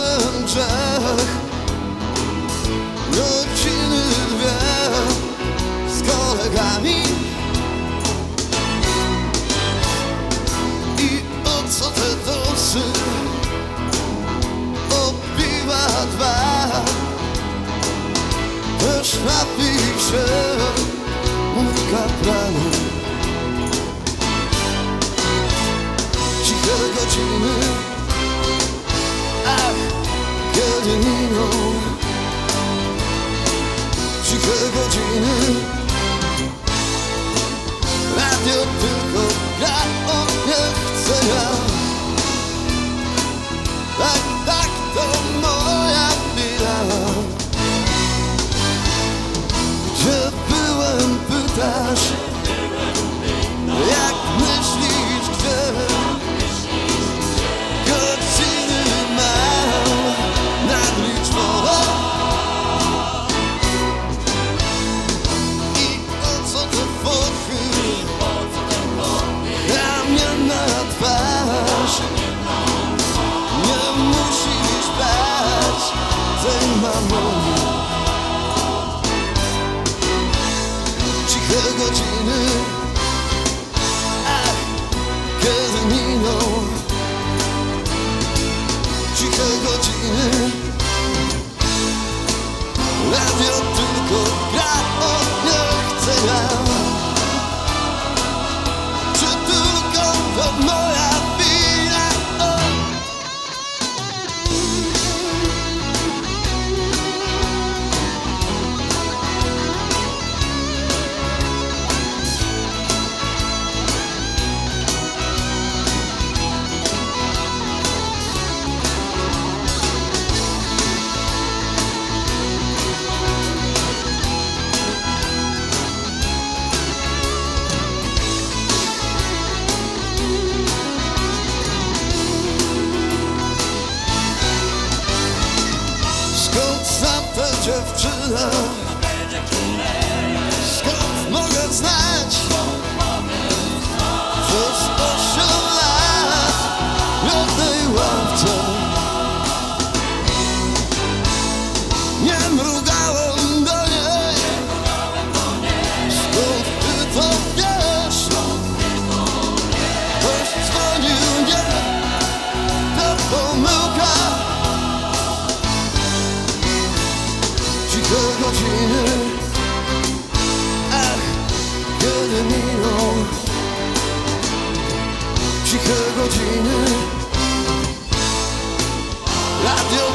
pełen grzech. Godziny dwie z kolegami i o co te dosy? O piwa dwa. Też napij się, mówi kapranem. Ciche godziny, ach, kiedy miną. Ciche godziny, radio tylko gra, on nie chce ja. Tak, tak, to moja wina. Gdzie byłem, pytasz? Jak myślisz, gdzie? Godziny mam nadliczone. I o co te fochy? Ramienna twarz. Nie musisz brać tej mamony. Ciche godziny, ach, kiedy miną. Ciche godziny, radio tylko gra, on nie chce ja. Czy tylko to moja wina? Skąd znam tę dziewczynę? Skąd mogę znać? Przez 8 lat w jednej ławce nie mrugałem do niej. Skąd ty to wiesz? Ktoś dzwonił, nie, to pomyłka. Ciche godziny, ach, kiedy miną. Ciche godziny, radio